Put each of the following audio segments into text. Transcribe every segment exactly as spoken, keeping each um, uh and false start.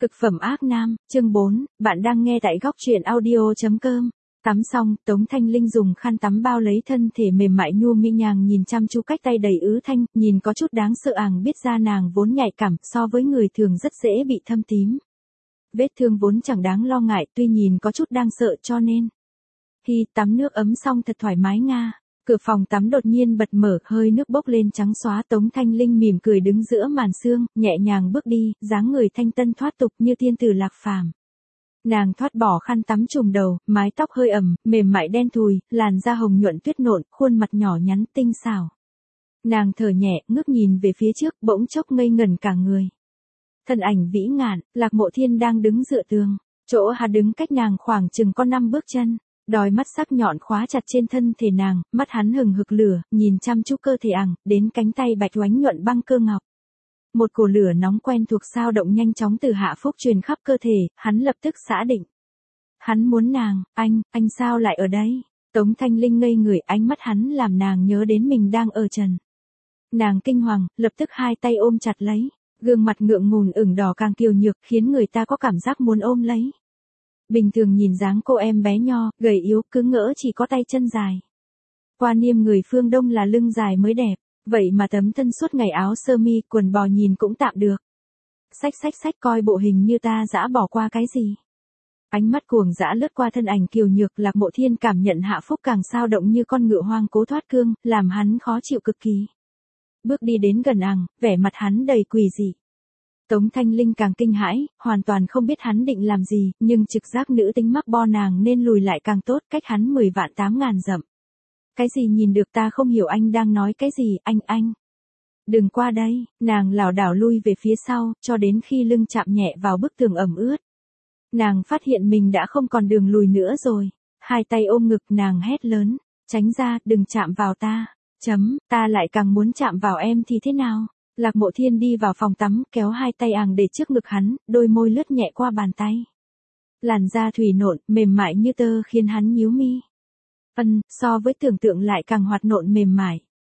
Cực phẩm ác nam, chương bốn, bạn đang nghe tại góc truyện audio.com. Tắm xong, Tống Thanh Linh dùng khăn tắm bao lấy thân thể mềm mại nhu mi nhàng nhìn chăm chú cách tay đầy ứ thanh, nhìn có chút đáng sợ àng biết ra nàng vốn nhạy cảm so với người thường rất dễ bị thâm tím. Vết thương vốn chẳng đáng lo ngại tuy nhìn có chút đang sợ cho nên. Khi tắm nước ấm xong thật thoải mái nga. Cửa phòng tắm đột nhiên bật mở, hơi nước bốc lên trắng xóa. Tống Thanh Linh mỉm cười đứng giữa màn sương, nhẹ nhàng bước đi, dáng người thanh tân thoát tục như tiên tử lạc phàm. Nàng thoát bỏ khăn tắm trùm đầu, mái tóc hơi ẩm, mềm mại đen thùi, làn da hồng nhuận tuyết nộn, khuôn mặt nhỏ nhắn tinh xảo. Nàng thở nhẹ, ngước nhìn về phía trước, bỗng chốc ngây ngẩn cả người. Thân ảnh vĩ ngạn, Lạc Mộ Thiên đang đứng dựa tường, chỗ hắn đứng cách nàng khoảng chừng có năm bước chân. Đôi mắt sắc nhọn khóa chặt trên thân thể nàng, mắt hắn hừng hực lửa, nhìn chăm chú cơ thể ẳng, đến cánh tay bạch oánh nhuận băng cơ ngọc. Một cổ lửa nóng quen thuộc sao động nhanh chóng từ hạ phúc truyền khắp cơ thể, hắn lập tức xả định. Hắn muốn nàng, anh, anh sao lại ở đây? Tống Thanh Linh ngây người, ánh mắt hắn làm nàng nhớ đến mình đang ở trần. Nàng kinh hoàng, lập tức hai tay ôm chặt lấy, gương mặt ngượng ngùng ửng đỏ càng kiều nhược khiến người ta có cảm giác muốn ôm lấy. Bình thường nhìn dáng cô em bé nho, gầy yếu, cứ ngỡ chỉ có tay chân dài. Qua niêm người phương Đông là lưng dài mới đẹp, vậy mà tấm thân suốt ngày áo sơ mi, quần bò nhìn cũng tạm được. Xách xách xách coi bộ hình như ta dã bỏ qua cái gì. Ánh mắt cuồng dã lướt qua thân ảnh kiều nhược, Lạc Mộ Thiên cảm nhận hạ phúc càng sao động như con ngựa hoang cố thoát cương, làm hắn khó chịu cực kỳ. Bước đi đến gần ằng, vẻ mặt hắn đầy quỷ dị. Tống Thanh Linh càng kinh hãi, hoàn toàn không biết hắn định làm gì, nhưng trực giác nữ tính mắc bo nàng nên lùi lại càng tốt, cách hắn mười vạn tám ngàn dặm. Cái gì nhìn được, ta không hiểu anh đang nói cái gì, anh anh. Đừng qua đây, nàng lảo đảo lui về phía sau, cho đến khi lưng chạm nhẹ vào bức tường ẩm ướt. Nàng phát hiện mình đã không còn đường lùi nữa rồi, hai tay ôm ngực nàng hét lớn, tránh ra, đừng chạm vào ta, chấm, ta lại càng muốn chạm vào em thì thế nào? Lạc Mộ Thiên đi vào phòng tắm, kéo hai tay àng để trước ngực hắn, đôi môi lướt nhẹ qua bàn tay. Làn da thủy nộn, mềm mại như tơ khiến hắn nhíu mi. Ân, so với tưởng tượng lại càng hoạt nộn mềm mại.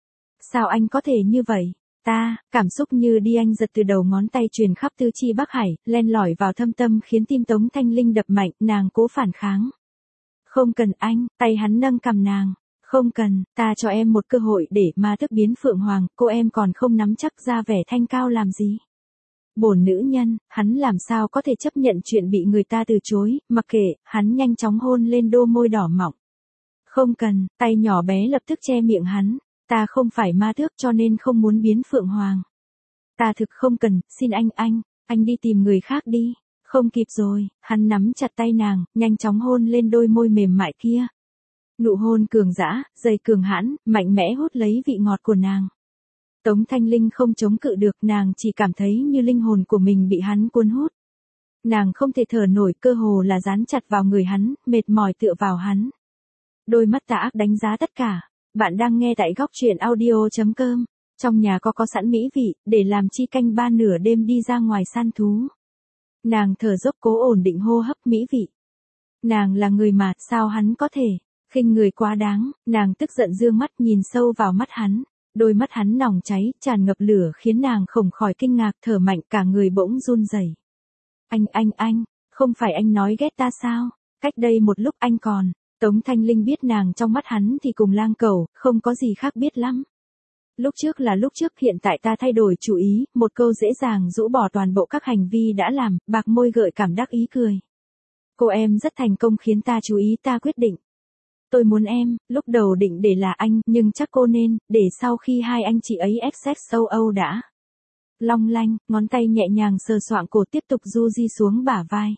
Sao anh có thể như vậy? Ta, cảm xúc như đi anh giật từ đầu ngón tay truyền khắp tứ chi Bắc Hải, len lỏi vào thâm tâm khiến tim Tống Thanh Linh đập mạnh, nàng cố phản kháng. Không cần anh, tay hắn nâng cằm nàng. Không cần, ta cho em một cơ hội để ma thức biến phượng hoàng, cô em còn không nắm chắc ra vẻ thanh cao làm gì. Bổn nữ nhân, hắn làm sao có thể chấp nhận chuyện bị người ta từ chối, mặc kệ, hắn nhanh chóng hôn lên đôi môi đỏ mọng. Không cần, tay nhỏ bé lập tức che miệng hắn, ta không phải ma tước cho nên không muốn biến phượng hoàng. Ta thực không cần, xin anh anh, anh đi tìm người khác đi, không kịp rồi, hắn nắm chặt tay nàng, nhanh chóng hôn lên đôi môi mềm mại kia. Nụ hôn cường dã, dày cường hãn, mạnh mẽ hút lấy vị ngọt của nàng. Tống Thanh Linh không chống cự được, nàng chỉ cảm thấy như linh hồn của mình bị hắn cuốn hút. Nàng không thể thở nổi, cơ hồ là dán chặt vào người hắn, mệt mỏi tựa vào hắn. Đôi mắt tà ác đánh giá tất cả. Bạn đang nghe tại góc truyện audio.com. Trong nhà có có sẵn mỹ vị, để làm chi canh ba nửa đêm đi ra ngoài săn thú. Nàng thở dốc cố ổn định hô hấp mỹ vị. Nàng là người mà, sao hắn có thể? Khinh người quá đáng, nàng tức giận dương mắt nhìn sâu vào mắt hắn, đôi mắt hắn nòng cháy, tràn ngập lửa khiến nàng không khỏi kinh ngạc, thở mạnh cả người bỗng run rẩy. Anh anh anh, không phải anh nói ghét ta sao? Cách đây một lúc anh còn, Tống Thanh Linh biết nàng trong mắt hắn thì cùng lang cẩu, không có gì khác biết lắm. Lúc trước là lúc trước, hiện tại ta thay đổi chủ ý, một câu dễ dàng rũ bỏ toàn bộ các hành vi đã làm, bạc môi gợi cảm đắc ý cười. Cô em rất thành công khiến ta chú ý, ta quyết định. Tôi muốn em, lúc đầu định để là anh, nhưng chắc cô nên, để sau khi hai anh chị ấy ép sex sâu Âu đã. Long lanh, ngón tay nhẹ nhàng sờ soạng cổ tiếp tục du di xuống bả vai.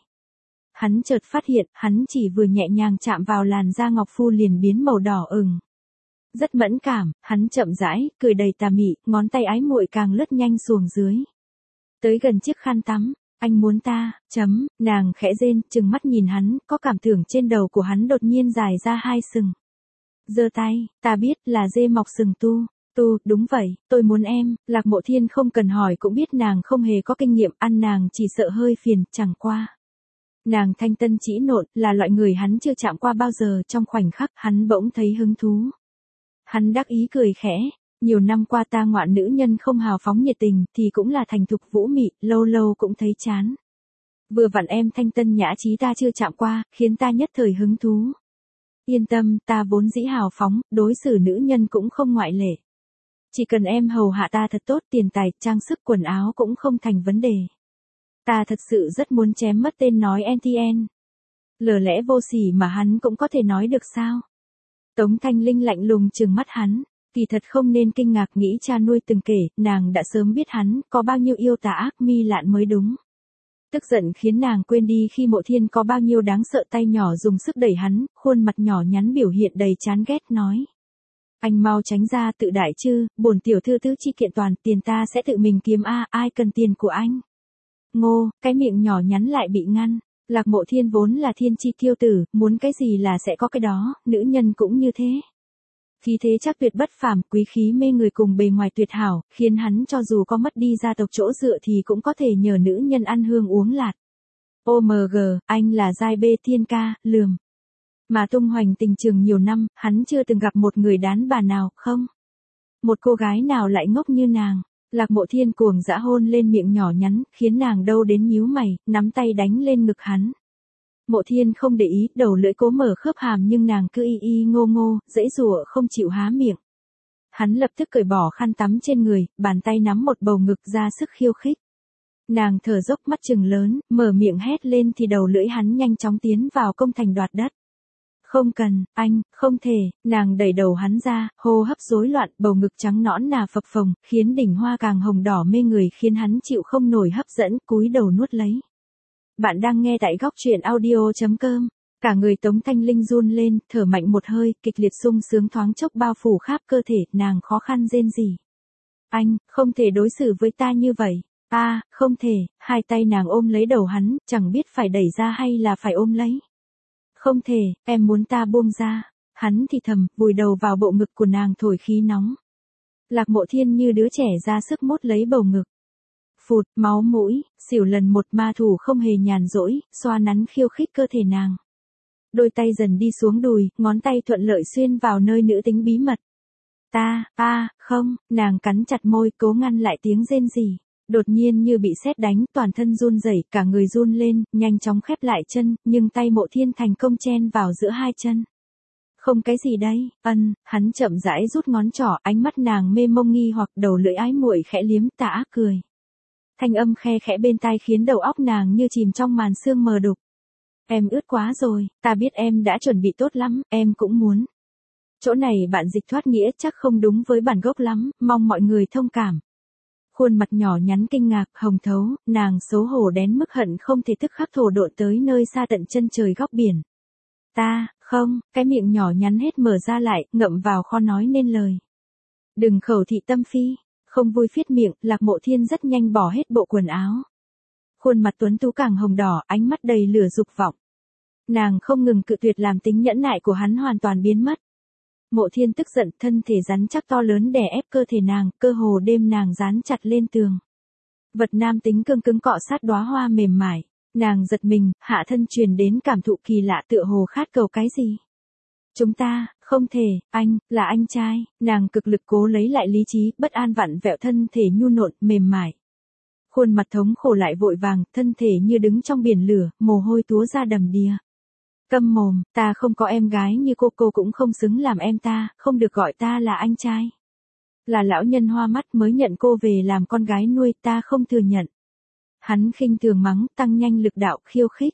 Hắn chợt phát hiện, hắn chỉ vừa nhẹ nhàng chạm vào làn da ngọc phu liền biến màu đỏ ửng. Rất mẫn cảm, hắn chậm rãi, cười đầy tà mị, ngón tay ái muội càng lướt nhanh xuống dưới. Tới gần chiếc khăn tắm. Anh muốn ta, chấm, nàng khẽ rên, trừng mắt nhìn hắn, có cảm tưởng trên đầu của hắn đột nhiên dài ra hai sừng. Giơ tay, ta biết là dê mọc sừng tu, tu, đúng vậy, tôi muốn em, Lạc Mộ Thiên không cần hỏi cũng biết nàng không hề có kinh nghiệm ăn, nàng chỉ sợ hơi phiền, chẳng qua. Nàng thanh tân chỉ nộn, là loại người hắn chưa chạm qua bao giờ, trong khoảnh khắc hắn bỗng thấy hứng thú. Hắn đắc ý cười khẽ. Nhiều năm qua ta ngoạn nữ nhân không hào phóng nhiệt tình, thì cũng là thành thục vũ mị, lâu lâu cũng thấy chán. Vừa vặn em thanh tân nhã trí ta chưa chạm qua, khiến ta nhất thời hứng thú. Yên tâm, ta vốn dĩ hào phóng, đối xử nữ nhân cũng không ngoại lệ. Chỉ cần em hầu hạ ta thật tốt, tiền tài, trang sức, quần áo cũng không thành vấn đề. Ta thật sự rất muốn chém mất tên nói en tê en. Lờ lẽ vô sỉ mà hắn cũng có thể nói được sao? Tống Thanh Linh lạnh lùng trừng mắt hắn, kỳ thật không nên kinh ngạc, nghĩ cha nuôi từng kể, nàng đã sớm biết hắn có bao nhiêu yêu tà ác mi lạn mới đúng. Tức giận khiến nàng quên đi khi Mộ Thiên có bao nhiêu đáng sợ, tay nhỏ dùng sức đẩy hắn, khuôn mặt nhỏ nhắn biểu hiện đầy chán ghét nói. Anh mau tránh ra, tự đại chứ, bổn tiểu thư tứ chi kiện toàn, tiền ta sẽ tự mình kiếm a, ai cần tiền của anh. Ngô, cái miệng nhỏ nhắn lại bị ngăn. Lạc Mộ Thiên vốn là thiên chi kiêu tử, muốn cái gì là sẽ có cái đó, nữ nhân cũng như thế. Khí thế chắc tuyệt bất phàm, quý khí mê người cùng bề ngoài tuyệt hảo, khiến hắn cho dù có mất đi gia tộc chỗ dựa thì cũng có thể nhờ nữ nhân ăn hương uống lạt. ô em giê, anh là giai bê thiên ca, lườm. Mà tung hoành tình trường nhiều năm, hắn chưa từng gặp một người đàn bà nào, không? Một cô gái nào lại ngốc như nàng. Lạc Mộ Thiên cuồng dã hôn lên miệng nhỏ nhắn, khiến nàng đau đến nhíu mày, nắm tay đánh lên ngực hắn. Mộ Thiên không để ý, đầu lưỡi cố mở khớp hàm nhưng nàng cứ y y ngô ngô, dãy rủa không chịu há miệng. Hắn lập tức cởi bỏ khăn tắm trên người, bàn tay nắm một bầu ngực ra sức khiêu khích. Nàng thở dốc, mắt trừng lớn, mở miệng hét lên thì đầu lưỡi hắn nhanh chóng tiến vào công thành đoạt đất. Không cần, anh, không thể, nàng đẩy đầu hắn ra, hô hấp rối loạn, bầu ngực trắng nõn nà phập phồng, khiến đỉnh hoa càng hồng đỏ mê người, khiến hắn chịu không nổi hấp dẫn, cúi đầu nuốt lấy. Bạn đang nghe tại góc truyện audio chấm com. Cả người Tống Thanh Linh run lên, thở mạnh một hơi, kịch liệt sung sướng thoáng chốc bao phủ khắp cơ thể, nàng khó khăn rên rỉ. Anh, không thể đối xử với ta như vậy. Ta, à, không thể, hai tay nàng ôm lấy đầu hắn, chẳng biết phải đẩy ra hay là phải ôm lấy. Không thể, em muốn ta buông ra. Hắn thì thầm, vùi đầu vào bộ ngực của nàng thổi khí nóng. Lạc Mộ Thiên như đứa trẻ ra sức mốt lấy bầu ngực. Phụt, máu mũi, xỉu lần một, ma thủ không hề nhàn rỗi, xoa nắn khiêu khích cơ thể nàng. Đôi tay dần đi xuống đùi, ngón tay thuận lợi xuyên vào nơi nữ tính bí mật. Ta, a, à, không, nàng cắn chặt môi, cố ngăn lại tiếng rên rỉ. Đột nhiên như bị sét đánh, toàn thân run rẩy, cả người run lên, nhanh chóng khép lại chân, nhưng tay Mộ Thiên thành công chen vào giữa hai chân. Không cái gì đây, ân, hắn chậm rãi rút ngón trỏ, ánh mắt nàng mê mông nghi hoặc, đầu lưỡi ái muội khẽ liếm, tà ác cười. Thanh âm khe khẽ bên tai khiến đầu óc nàng như chìm trong màn sương mờ đục. Em ướt quá rồi, ta biết em đã chuẩn bị tốt lắm, em cũng muốn. Chỗ này bạn dịch thoát nghĩa chắc không đúng với bản gốc lắm, mong mọi người thông cảm. Khuôn mặt nhỏ nhắn kinh ngạc, hồng thấu, nàng xấu hổ đến mức hận không thể tức khắc thổ độn tới nơi xa tận chân trời góc biển. Ta, không, cái miệng nhỏ nhắn hết mở ra lại, ngậm vào khó nói nên lời. Đừng khẩu thị tâm phi, không vui phiết miệng, Lạc Mộ Thiên rất nhanh bỏ hết bộ quần áo. Khuôn mặt tuấn tú càng hồng đỏ, ánh mắt đầy lửa dục vọng. Nàng không ngừng cự tuyệt làm tính nhẫn nại của hắn hoàn toàn biến mất. Mộ Thiên tức giận, thân thể rắn chắc to lớn đè ép cơ thể nàng, cơ hồ đêm nàng dán chặt lên tường. Vật nam tính cương cứng cọ sát đóa hoa mềm mại, nàng giật mình, hạ thân truyền đến cảm thụ kỳ lạ tựa hồ khát cầu cái gì. Chúng ta, không thể, anh, là anh trai, nàng cực lực cố lấy lại lý trí, bất an vặn vẹo thân thể nhu nộn, mềm mại. Khuôn mặt thống khổ lại vội vàng, thân thể như đứng trong biển lửa, mồ hôi túa ra đầm đìa. Câm mồm, ta không có em gái như cô, cô cũng không xứng làm em ta, không được gọi ta là anh trai. Là lão nhân hoa mắt mới nhận cô về làm con gái nuôi, ta không thừa nhận. Hắn khinh thường mắng, tăng nhanh lực đạo, khiêu khích.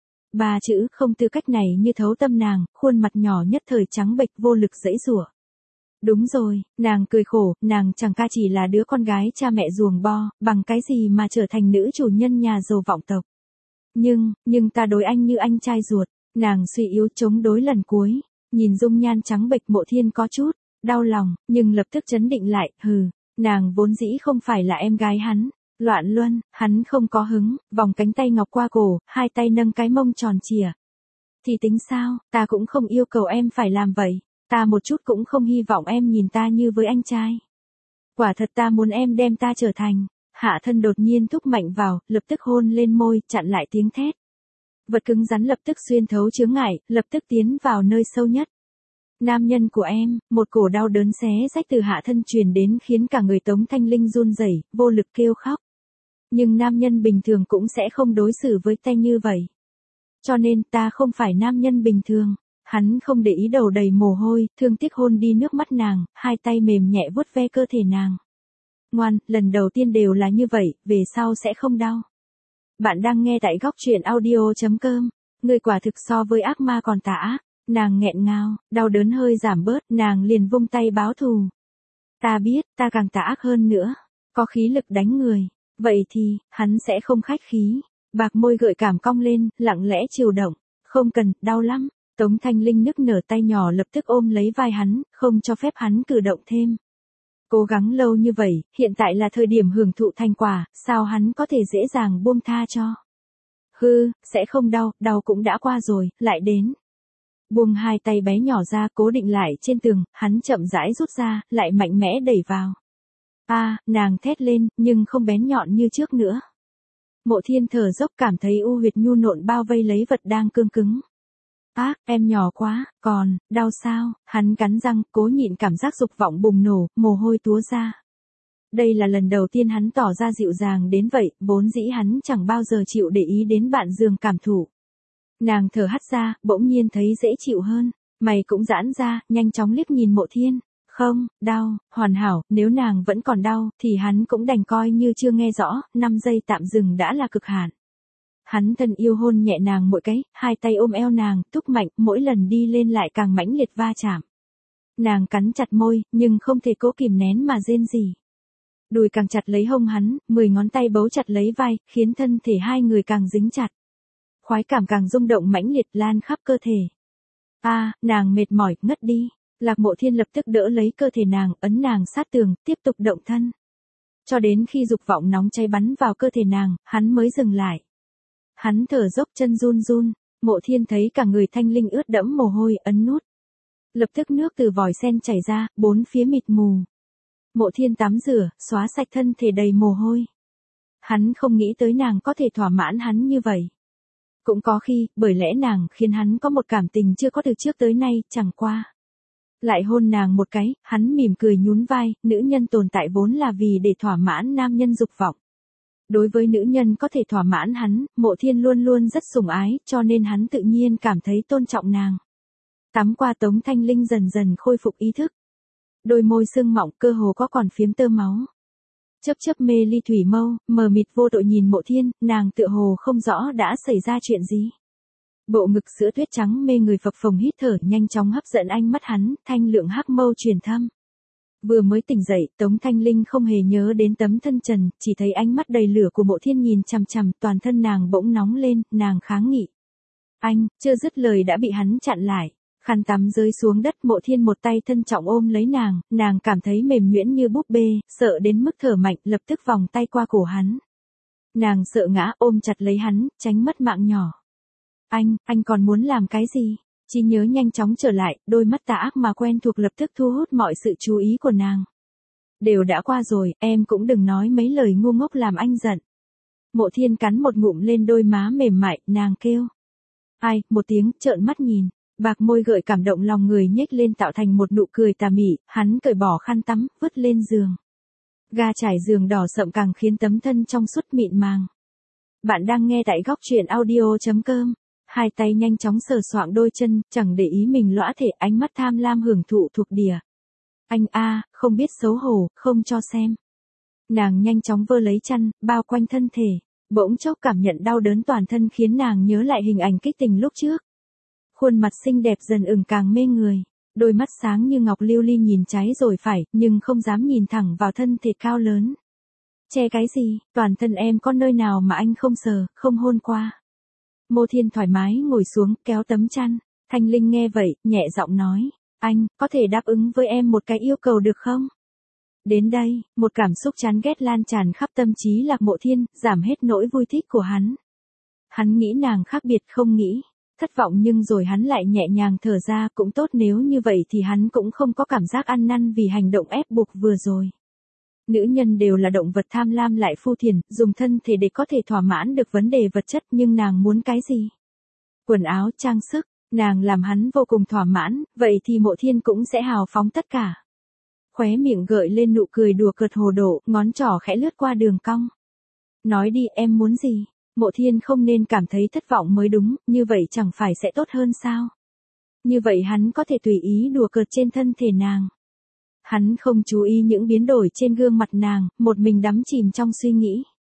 Ba chữ không tư cách này như thấu tâm nàng, khuôn mặt nhỏ nhất thời trắng bệch vô lực dãy rủa. Đúng rồi, nàng cười khổ, nàng chẳng qua chỉ là đứa con gái cha mẹ ruồng bo, bằng cái gì mà trở thành nữ chủ nhân nhà giàu vọng tộc. Nhưng, nhưng ta đối anh như anh trai ruột. Nàng suy yếu chống đối lần cuối, nhìn dung nhan trắng bệch Mộ Thiên có chút đau lòng, nhưng lập tức trấn định lại, hừ, nàng vốn dĩ không phải là em gái hắn. Loạn luân, hắn không có hứng, vòng cánh tay ngọc qua cổ, hai tay nâng cái mông tròn trìa. Thì tính sao, ta cũng không yêu cầu em phải làm vậy, ta một chút cũng không hy vọng em nhìn ta như với anh trai. Quả thật ta muốn em đem ta trở thành. Hạ thân đột nhiên thúc mạnh vào, lập tức hôn lên môi, chặn lại tiếng thét. Vật cứng rắn lập tức xuyên thấu chướng ngại, lập tức tiến vào nơi sâu nhất. Nam nhân của em, một cổ đau đớn xé rách từ hạ thân truyền đến khiến cả người Tống Thanh Linh run rẩy, vô lực kêu khóc. Nhưng nam nhân bình thường cũng sẽ không đối xử với ta như vậy. Cho nên ta không phải nam nhân bình thường. Hắn không để ý đầu đầy mồ hôi, thương tiếc hôn đi nước mắt nàng, hai tay mềm nhẹ vuốt ve cơ thể nàng. Ngoan, lần đầu tiên đều là như vậy, về sau sẽ không đau. Bạn đang nghe tại góc truyện audio chấm com. Người quả thực so với ác ma còn tà ác. Nàng nghẹn ngào, đau đớn hơi giảm bớt, nàng liền vung tay báo thù. Ta biết, ta càng tà ác hơn nữa. Có khí lực đánh người. Vậy thì, hắn sẽ không khách khí. Bạc môi gợi cảm cong lên, lặng lẽ chiều động. Không cần, đau lắm. Tống Thanh Linh nức nở tay nhỏ lập tức ôm lấy vai hắn, không cho phép hắn cử động thêm. Cố gắng lâu như vậy, hiện tại là thời điểm hưởng thụ thành quả, sao hắn có thể dễ dàng buông tha cho. Hư, sẽ không đau, đau cũng đã qua rồi, lại đến. Buông hai tay bé nhỏ ra cố định lại trên tường, hắn chậm rãi rút ra, lại mạnh mẽ đẩy vào. A, à, nàng thét lên, nhưng không bén nhọn như trước nữa. Mộ Thiên thở dốc cảm thấy u huyệt nhu nộn bao vây lấy vật đang cương cứng. Ác, em nhỏ quá, còn, đau sao, hắn cắn răng, cố nhịn cảm giác dục vọng bùng nổ, mồ hôi túa ra. Đây là lần đầu tiên hắn tỏ ra dịu dàng đến vậy, vốn dĩ hắn chẳng bao giờ chịu để ý đến bạn giường cảm thụ. Nàng thở hắt ra, bỗng nhiên thấy dễ chịu hơn, mày cũng giãn ra, nhanh chóng liếc nhìn Mộ Thiên. Không, đau, hoàn hảo, nếu nàng vẫn còn đau, thì hắn cũng đành coi như chưa nghe rõ, năm giây tạm dừng đã là cực hạn. Hắn thân yêu hôn nhẹ nàng mỗi cái, hai tay ôm eo nàng, thúc mạnh, mỗi lần đi lên lại càng mãnh liệt va chạm. Nàng cắn chặt môi, nhưng không thể cố kìm nén mà rên rỉ. Đùi càng chặt lấy hông hắn, mười ngón tay bấu chặt lấy vai, khiến thân thể hai người càng dính chặt. Khoái cảm càng rung động mãnh liệt lan khắp cơ thể. A, à, nàng mệt mỏi, ngất đi. Lạc Mộ Thiên lập tức đỡ lấy cơ thể nàng, ấn nàng sát tường, tiếp tục động thân. Cho đến khi dục vọng nóng cháy bắn vào cơ thể nàng, hắn mới dừng lại. Hắn thở dốc chân run run, Mộ Thiên thấy cả người Thanh Linh ướt đẫm mồ hôi, ấn nút. Lập tức nước từ vòi sen chảy ra, bốn phía mịt mù. Mộ Thiên tắm rửa, xóa sạch thân thể đầy mồ hôi. Hắn không nghĩ tới nàng có thể thỏa mãn hắn như vậy. Cũng có khi, bởi lẽ nàng khiến hắn có một cảm tình chưa có từ trước tới nay, chẳng qua. Lại hôn nàng một cái, hắn mỉm cười nhún vai, nữ nhân tồn tại vốn là vì để thỏa mãn nam nhân dục vọng. Đối với nữ nhân có thể thỏa mãn hắn, Mộ Thiên luôn luôn rất sủng ái, cho nên hắn tự nhiên cảm thấy tôn trọng nàng. Tắm qua Tống Thanh Linh dần dần khôi phục ý thức. Đôi môi sưng mọng cơ hồ có còn phiếm tơ máu. Chớp chớp mê ly thủy mâu, mờ mịt vô tội nhìn Mộ Thiên, nàng tựa hồ không rõ đã xảy ra chuyện gì. Bộ ngực sữa tuyết trắng mê người phập phồng hít thở nhanh chóng hấp dẫn ánh mắt hắn, thanh lượng hắc mâu truyền thâm. Vừa mới tỉnh dậy, Tống Thanh Linh không hề nhớ đến tấm thân trần, chỉ thấy ánh mắt đầy lửa của Mộ Thiên nhìn chằm chằm, toàn thân nàng bỗng nóng lên, nàng kháng nghị. Anh, chưa dứt lời đã bị hắn chặn lại. Khăn tắm rơi xuống đất, Mộ Thiên một tay thân trọng ôm lấy nàng, nàng cảm thấy mềm nhuyễn như búp bê, sợ đến mức thở mạnh, lập tức vòng tay qua cổ hắn. Nàng sợ ngã, ôm chặt lấy hắn, tránh mất mạng nhỏ. Anh, anh còn muốn làm cái gì? Trí nhớ nhanh chóng trở lại, đôi mắt tà ác mà quen thuộc lập tức thu hút mọi sự chú ý của nàng. Đều đã qua rồi, em cũng đừng nói mấy lời ngu ngốc làm anh giận. Mộ Thiên cắn một ngụm lên đôi má mềm mại, nàng kêu. Ai, một tiếng, trợn mắt nhìn. Bạc môi gợi cảm động lòng người nhếch lên tạo thành một nụ cười tà mị, hắn cởi bỏ khăn tắm, vứt lên giường. Ga trải giường đỏ sậm càng khiến tấm thân trong suốt mịn màng. Bạn đang nghe tại góc truyện audio chấm com. Hai tay nhanh chóng sờ soạng đôi chân, chẳng để ý mình lõa thể, ánh mắt tham lam hưởng thụ thuộc đìa. Anh a, không biết xấu hổ, không cho xem. Nàng nhanh chóng vơ lấy chăn, bao quanh thân thể, bỗng chốc cảm nhận đau đớn toàn thân khiến nàng nhớ lại hình ảnh kích tình lúc trước. Khuôn mặt xinh đẹp dần ửng càng mê người, đôi mắt sáng như ngọc lưu ly nhìn trái rồi phải, nhưng không dám nhìn thẳng vào thân thể cao lớn. Che cái gì, toàn thân em có nơi nào mà anh không sờ, không hôn qua. Mộ Thiên thoải mái ngồi xuống, kéo tấm chăn. Thanh Linh nghe vậy, nhẹ giọng nói, anh, có thể đáp ứng với em một cái yêu cầu được không? Đến đây, một cảm xúc chán ghét lan tràn khắp tâm trí Lạc Mộ Thiên, giảm hết nỗi vui thích của hắn. Hắn nghĩ nàng khác biệt không nghĩ. Thất vọng nhưng rồi hắn lại nhẹ nhàng thở ra, cũng tốt, nếu như vậy thì hắn cũng không có cảm giác ăn năn vì hành động ép buộc vừa rồi. Nữ nhân đều là động vật tham lam lại phu thiền, dùng thân thể để có thể thỏa mãn được vấn đề vật chất, nhưng nàng muốn cái gì? Quần áo, trang sức, nàng làm hắn vô cùng thỏa mãn, vậy thì Mộ Thiên cũng sẽ hào phóng tất cả. Khóe miệng gợi lên nụ cười đùa cợt hồ độ, ngón trỏ khẽ lướt qua đường cong. Nói đi, em muốn gì? Mộ Thiên không nên cảm thấy thất vọng mới đúng, như vậy chẳng phải sẽ tốt hơn sao? Như vậy hắn có thể tùy ý đùa cợt trên thân thể nàng. Hắn không chú ý những biến đổi trên gương mặt nàng, một mình đắm chìm trong suy nghĩ.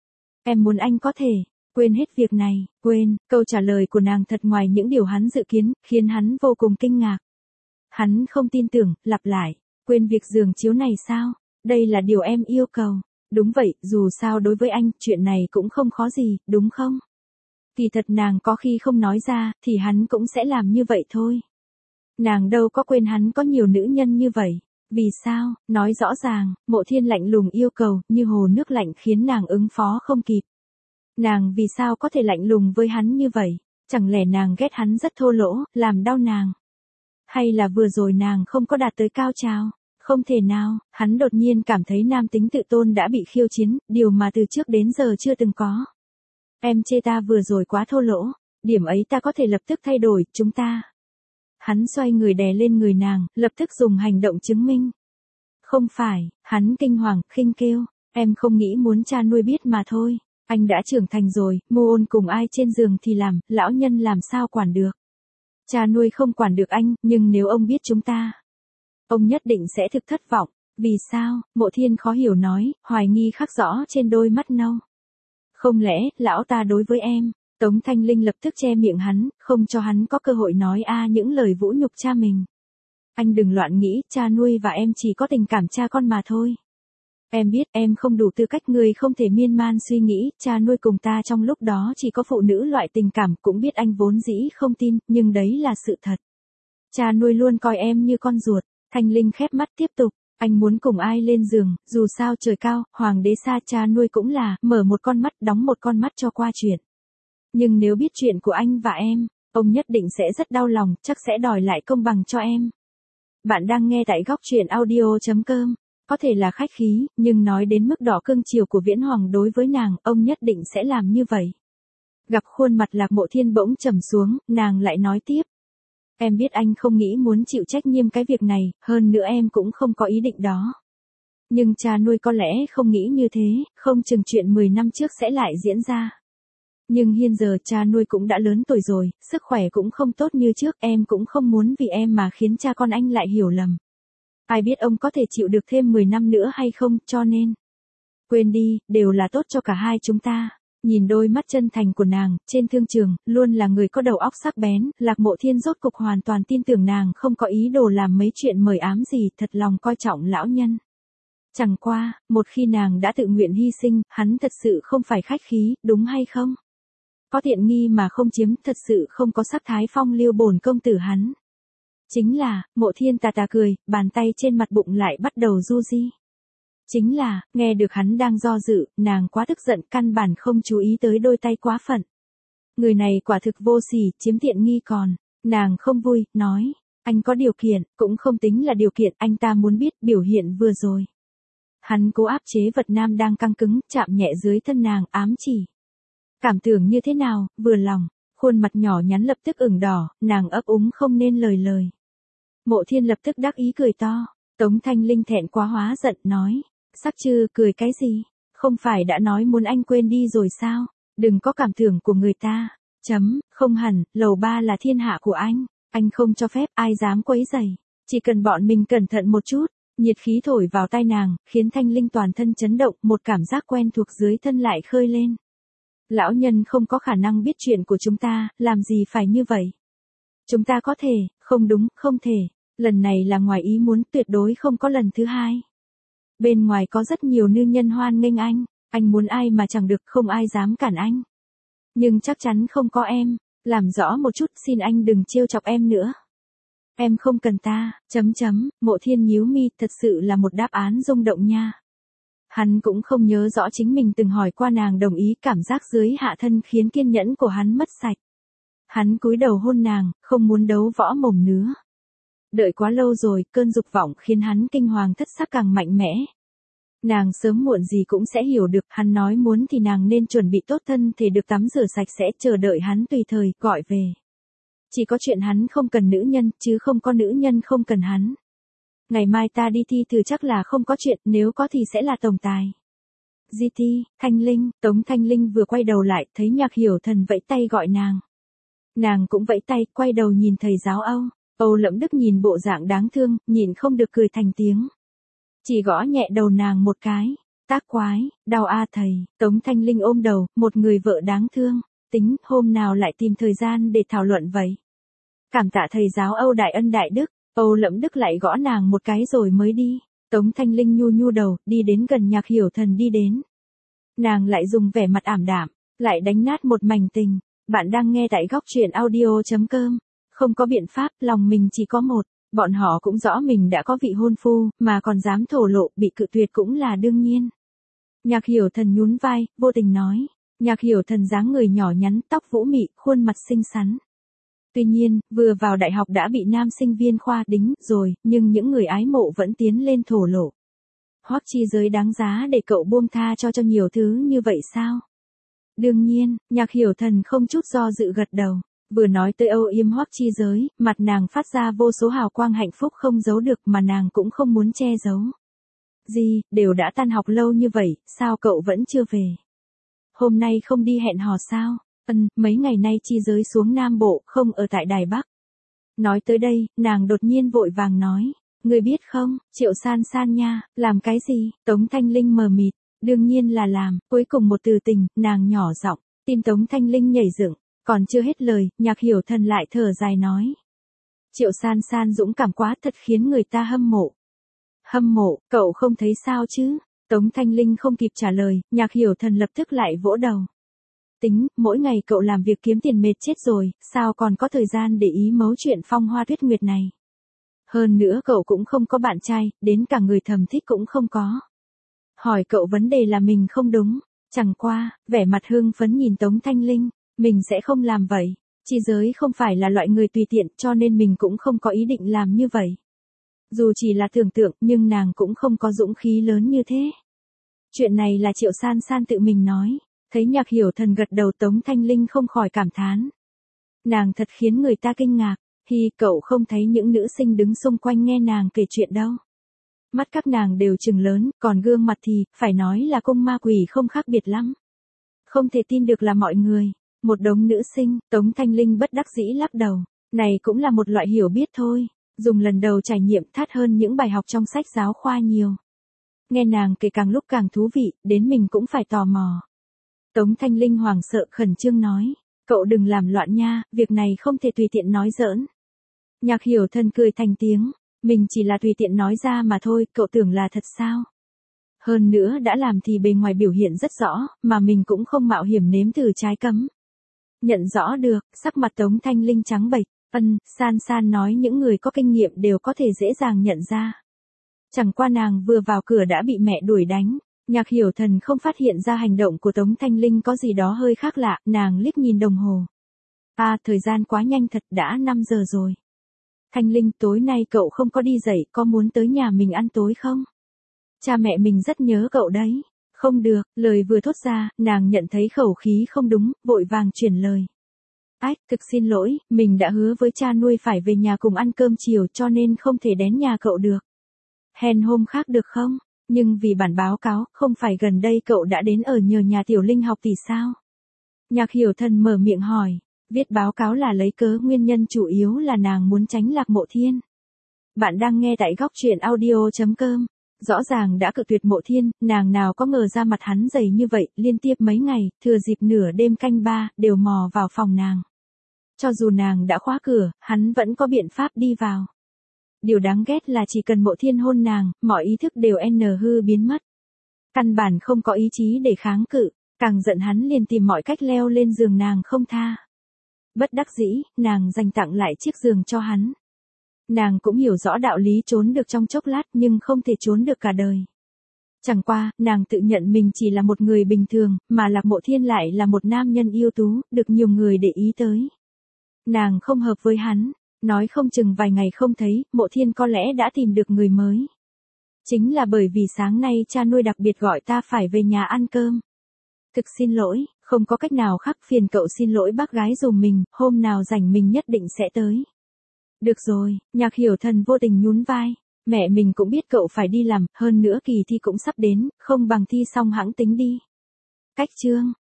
Em muốn anh có thể quên hết việc này, quên. Câu trả lời của nàng thật ngoài những điều hắn dự kiến, khiến hắn vô cùng kinh ngạc. Hắn không tin tưởng, lặp lại, quên việc giường chiếu này sao? Đây là điều em yêu cầu. Đúng vậy, dù sao đối với anh, chuyện này cũng không khó gì, đúng không? Kỳ thật nàng có khi không nói ra, thì hắn cũng sẽ làm như vậy thôi. Nàng đâu có quên hắn có nhiều nữ nhân như vậy. Vì sao? Nói rõ ràng, Mộ Thiên lạnh lùng yêu cầu, như hồ nước lạnh khiến nàng ứng phó không kịp. Nàng vì sao có thể lạnh lùng với hắn như vậy? Chẳng lẽ nàng ghét hắn rất thô lỗ, làm đau nàng? Hay là vừa rồi nàng không có đạt tới cao trào? Không thể nào, hắn đột nhiên cảm thấy nam tính tự tôn đã bị khiêu chiến, điều mà từ trước đến giờ chưa từng có. Em chê ta vừa rồi quá thô lỗ, điểm ấy ta có thể lập tức thay đổi, chúng ta. Hắn xoay người đè lên người nàng, lập tức dùng hành động chứng minh. Không phải, hắn kinh hoàng, khinh kêu, em không nghĩ muốn cha nuôi biết mà thôi. Anh đã trưởng thành rồi, mô ôn cùng ai trên giường thì làm, lão nhân làm sao quản được. Cha nuôi không quản được anh, nhưng nếu ông biết chúng ta, ông nhất định sẽ thực thất vọng. Vì sao? Mộ Thiên khó hiểu nói, hoài nghi khắc rõ trên đôi mắt nâu. Không lẽ, lão ta đối với em? Tống Thanh Linh lập tức che miệng hắn, không cho hắn có cơ hội nói a những lời vũ nhục cha mình. Anh đừng loạn nghĩ, cha nuôi và em chỉ có tình cảm cha con mà thôi. Em biết em không đủ tư cách, người không thể miên man suy nghĩ, cha nuôi cùng ta trong lúc đó chỉ có phụ nữ loại tình cảm, cũng biết anh vốn dĩ không tin, nhưng đấy là sự thật. Cha nuôi luôn coi em như con ruột. Thanh Linh khép mắt tiếp tục, anh muốn cùng ai lên giường, dù sao trời cao, hoàng đế xa, cha nuôi cũng là, mở một con mắt, đóng một con mắt cho qua chuyện. Nhưng nếu biết chuyện của anh và em, ông nhất định sẽ rất đau lòng, chắc sẽ đòi lại công bằng cho em. Bạn đang nghe tại góc truyện audio chấm com. Có thể là khách khí, nhưng nói đến mức đỏ cưng chiều của Viễn Hoàng đối với nàng, ông nhất định sẽ làm như vậy. Gặp khuôn mặt Lạc Mộ Thiên bỗng trầm xuống, nàng lại nói tiếp. Em biết anh không nghĩ muốn chịu trách nhiệm cái việc này, hơn nữa em cũng không có ý định đó. Nhưng cha nuôi có lẽ không nghĩ như thế, không chừng chuyện mười năm trước sẽ lại diễn ra. Nhưng hiện giờ cha nuôi cũng đã lớn tuổi rồi, sức khỏe cũng không tốt như trước, em cũng không muốn vì em mà khiến cha con anh lại hiểu lầm. Ai biết ông có thể chịu được thêm mười năm nữa hay không, cho nên. Quên đi, đều là tốt cho cả hai chúng ta. Nhìn đôi mắt chân thành của nàng, trên thương trường, luôn là người có đầu óc sắc bén, Lạc Mộ Thiên rốt cục hoàn toàn tin tưởng nàng không có ý đồ làm mấy chuyện mời ám gì, thật lòng coi trọng lão nhân. Chẳng qua, một khi nàng đã tự nguyện hy sinh, hắn thật sự không phải khách khí, đúng hay không? Có tiện nghi mà không chiếm, thật sự không có sắc thái phong lưu bổn công tử hắn. Chính là, Mộ Thiên tà tà cười, bàn tay trên mặt bụng lại bắt đầu du di. Chính là, nghe được hắn đang do dự, nàng quá tức giận, căn bản không chú ý tới đôi tay quá phận. Người này quả thực vô sỉ, chiếm tiện nghi còn. Nàng không vui, nói, anh có điều kiện, cũng không tính là điều kiện, anh ta muốn biết biểu hiện vừa rồi. Hắn cố áp chế vật nam đang căng cứng, chạm nhẹ dưới thân nàng, ám chỉ. Cảm tưởng như thế nào, vừa lòng, khuôn mặt nhỏ nhắn lập tức ửng đỏ, nàng ấp úng không nên lời lời. Mộ Thiên lập tức đắc ý cười to, Tống Thanh Linh thẹn quá hóa giận, nói, sắc chư, cười cái gì, không phải đã nói muốn anh quên đi rồi sao, đừng có cảm tưởng của người ta, chấm, không hẳn, lầu ba là thiên hạ của anh, anh không cho phép ai dám quấy rầy, chỉ cần bọn mình cẩn thận một chút. Nhiệt khí thổi vào tai nàng, khiến Thanh Linh toàn thân chấn động, một cảm giác quen thuộc dưới thân lại khơi lên. Lão nhân không có khả năng biết chuyện của chúng ta, làm gì phải như vậy? Chúng ta có thể, không đúng, không thể. Lần này là ngoài ý muốn, tuyệt đối không có lần thứ hai. Bên ngoài có rất nhiều nữ nhân hoan nghênh anh, anh muốn ai mà chẳng được, không ai dám cản anh. Nhưng chắc chắn không có em, làm rõ một chút, xin anh đừng trêu chọc em nữa. Em không cần ta, chấm chấm, Mộ Thiên nhíu mi, thật sự là một đáp án rung động nha. Hắn cũng không nhớ rõ chính mình từng hỏi qua nàng đồng ý, cảm giác dưới hạ thân khiến kiên nhẫn của hắn mất sạch. Hắn cúi đầu hôn nàng, không muốn đấu võ mồm nữa. Đợi quá lâu rồi, cơn dục vọng khiến hắn kinh hoàng thất sắc càng mạnh mẽ. Nàng sớm muộn gì cũng sẽ hiểu được, hắn nói muốn thì nàng nên chuẩn bị tốt thân thể được tắm rửa sạch sẽ, chờ đợi hắn tùy thời, gọi về. Chỉ có chuyện hắn không cần nữ nhân, chứ không có nữ nhân không cần hắn. Ngày mai ta đi thi thử chắc là không có chuyện, nếu có thì sẽ là tổng tài. giê tê, Thanh Linh, Tống Thanh Linh vừa quay đầu lại, thấy Nhạc Hiểu Thần vẫy tay gọi nàng. Nàng cũng vẫy tay, quay đầu nhìn thầy giáo Âu. Âu Lẫm Đức nhìn bộ dạng đáng thương, nhìn không được cười thành tiếng. Chỉ gõ nhẹ đầu nàng một cái. Tác quái, đau a thầy. Tống Thanh Linh ôm đầu, một người vợ đáng thương. Tính, hôm nào lại tìm thời gian để thảo luận vậy. Cảm tạ thầy giáo Âu đại ân đại đức. Âu Lẫm Đức lại gõ nàng một cái rồi mới đi. Tống Thanh Linh nhu nhu đầu, đi đến gần Nhạc Hiểu Thần đi đến. Nàng lại dùng vẻ mặt ảm đạm, lại đánh nát một mảnh tình. Bạn đang nghe tại góc truyện audio.com. Không có biện pháp, lòng mình chỉ có một. Bọn họ cũng rõ mình đã có vị hôn phu, mà còn dám thổ lộ, bị cự tuyệt cũng là đương nhiên. Nhạc Hiểu Thần nhún vai, vô tình nói. Nhạc Hiểu Thần dáng người nhỏ nhắn, tóc vũ mị, khuôn mặt xinh xắn. Tuy nhiên, vừa vào đại học đã bị nam sinh viên khoa đính rồi, nhưng những người ái mộ vẫn tiến lên thổ lộ. Hoắc Chi Giới đáng giá để cậu buông tha cho cho nhiều thứ như vậy sao? Đương nhiên, Nhạc Hiểu Thần không chút do dự gật đầu. Vừa nói tới âu yếm Hoắc Chi Giới, mặt nàng phát ra vô số hào quang hạnh phúc không giấu được mà nàng cũng không muốn che giấu. Gì, đều đã tan học lâu như vậy, sao cậu vẫn chưa về? Hôm nay không đi hẹn hò sao? Ừm, mấy ngày nay Chi Giới xuống Nam Bộ, không ở tại Đài Bắc. Nói tới đây, nàng đột nhiên vội vàng nói. Người biết không, Triệu San San nha, làm cái gì? Tống Thanh Linh mờ mịt, đương nhiên là làm, cuối cùng một từ tình, nàng nhỏ giọng, tim Tống Thanh Linh nhảy dựng, còn chưa hết lời, Nhạc Hiểu Thần lại thở dài nói. Triệu San San dũng cảm quá thật khiến người ta hâm mộ. Hâm mộ, cậu không thấy sao chứ? Tống Thanh Linh không kịp trả lời, Nhạc Hiểu Thần lập tức lại vỗ đầu. Tính, mỗi ngày cậu làm việc kiếm tiền mệt chết rồi, sao còn có thời gian để ý mấu chuyện phong hoa tuyết nguyệt này. Hơn nữa cậu cũng không có bạn trai, đến cả người thầm thích cũng không có. Hỏi cậu vấn đề là mình không đúng, chẳng qua, vẻ mặt hưng phấn nhìn Tống Thanh Linh, mình sẽ không làm vậy. Chi Giới không phải là loại người tùy tiện cho nên mình cũng không có ý định làm như vậy. Dù chỉ là tưởng tượng nhưng nàng cũng không có dũng khí lớn như thế. Chuyện này là Triệu San San tự mình nói. Thấy Nhạc Hiểu Thần gật đầu Tống Thanh Linh không khỏi cảm thán. Nàng thật khiến người ta kinh ngạc, hi cậu không thấy những nữ sinh đứng xung quanh nghe nàng kể chuyện đâu. Mắt các nàng đều trừng lớn, còn gương mặt thì, phải nói là cung ma quỷ không khác biệt lắm. Không thể tin được là mọi người, một đống nữ sinh, Tống Thanh Linh bất đắc dĩ lắc đầu, này cũng là một loại hiểu biết thôi, dùng lần đầu trải nghiệm thát hơn những bài học trong sách giáo khoa nhiều. Nghe nàng kể càng lúc càng thú vị, đến mình cũng phải tò mò. Tống Thanh Linh hoảng sợ khẩn trương nói, cậu đừng làm loạn nha, việc này không thể tùy tiện nói giỡn. Nhạc Hiểu Thần cười thành tiếng, mình chỉ là tùy tiện nói ra mà thôi, cậu tưởng là thật sao? Hơn nữa đã làm thì bề ngoài biểu hiện rất rõ, mà mình cũng không mạo hiểm nếm thử trái cấm. Nhận rõ được, sắc mặt Tống Thanh Linh trắng bệch, ân, San San nói những người có kinh nghiệm đều có thể dễ dàng nhận ra. Chẳng qua nàng vừa vào cửa đã bị mẹ đuổi đánh. Nhạc Hiểu Thần không phát hiện ra hành động của Tống Thanh Linh có gì đó hơi khác lạ, nàng liếc nhìn đồng hồ. À, thời gian quá nhanh thật, đã năm giờ rồi. Thanh Linh, tối nay cậu không có đi dậy, có muốn tới nhà mình ăn tối không? Cha mẹ mình rất nhớ cậu đấy. Không được, lời vừa thốt ra, nàng nhận thấy khẩu khí không đúng, vội vàng chuyển lời. Ách, thực xin lỗi, mình đã hứa với cha nuôi phải về nhà cùng ăn cơm chiều cho nên không thể đến nhà cậu được. Hẹn hôm khác được không? Nhưng vì bản báo cáo, không phải gần đây cậu đã đến ở nhờ nhà Tiểu Linh học tỷ sao? Nhạc Hiểu Thần mở miệng hỏi, viết báo cáo là lấy cớ nguyên nhân chủ yếu là nàng muốn tránh Lạc Mộ Thiên. Bạn đang nghe tại góc truyện audio.com. Rõ ràng đã cự tuyệt Mộ Thiên, nàng nào có ngờ ra mặt hắn dày như vậy, liên tiếp mấy ngày, thừa dịp nửa đêm canh ba, đều mò vào phòng nàng. Cho dù nàng đã khóa cửa, hắn vẫn có biện pháp đi vào. Điều đáng ghét là chỉ cần Mộ Thiên hôn nàng, mọi ý thức đều n hư biến mất. Căn bản không có ý chí để kháng cự, càng giận hắn liền tìm mọi cách leo lên giường nàng không tha. Bất đắc dĩ, nàng dành tặng lại chiếc giường cho hắn. Nàng cũng hiểu rõ đạo lý trốn được trong chốc lát nhưng không thể trốn được cả đời. Chẳng qua, nàng tự nhận mình chỉ là một người bình thường, mà Lạc Mộ Thiên lại là một nam nhân yêu tú, được nhiều người để ý tới. Nàng không hợp với hắn. Nói không chừng vài ngày không thấy, Mộ Thiên có lẽ đã tìm được người mới. Chính là bởi vì sáng nay cha nuôi đặc biệt gọi ta phải về nhà ăn cơm. Thực xin lỗi, không có cách nào khác, phiền cậu xin lỗi bác gái dùm mình, hôm nào rảnh mình nhất định sẽ tới. Được rồi, Nhạc Hiểu Thần vô tình nhún vai. Mẹ mình cũng biết cậu phải đi làm, hơn nữa kỳ thi cũng sắp đến, không bằng thi xong hẵng tính đi. Cách chương.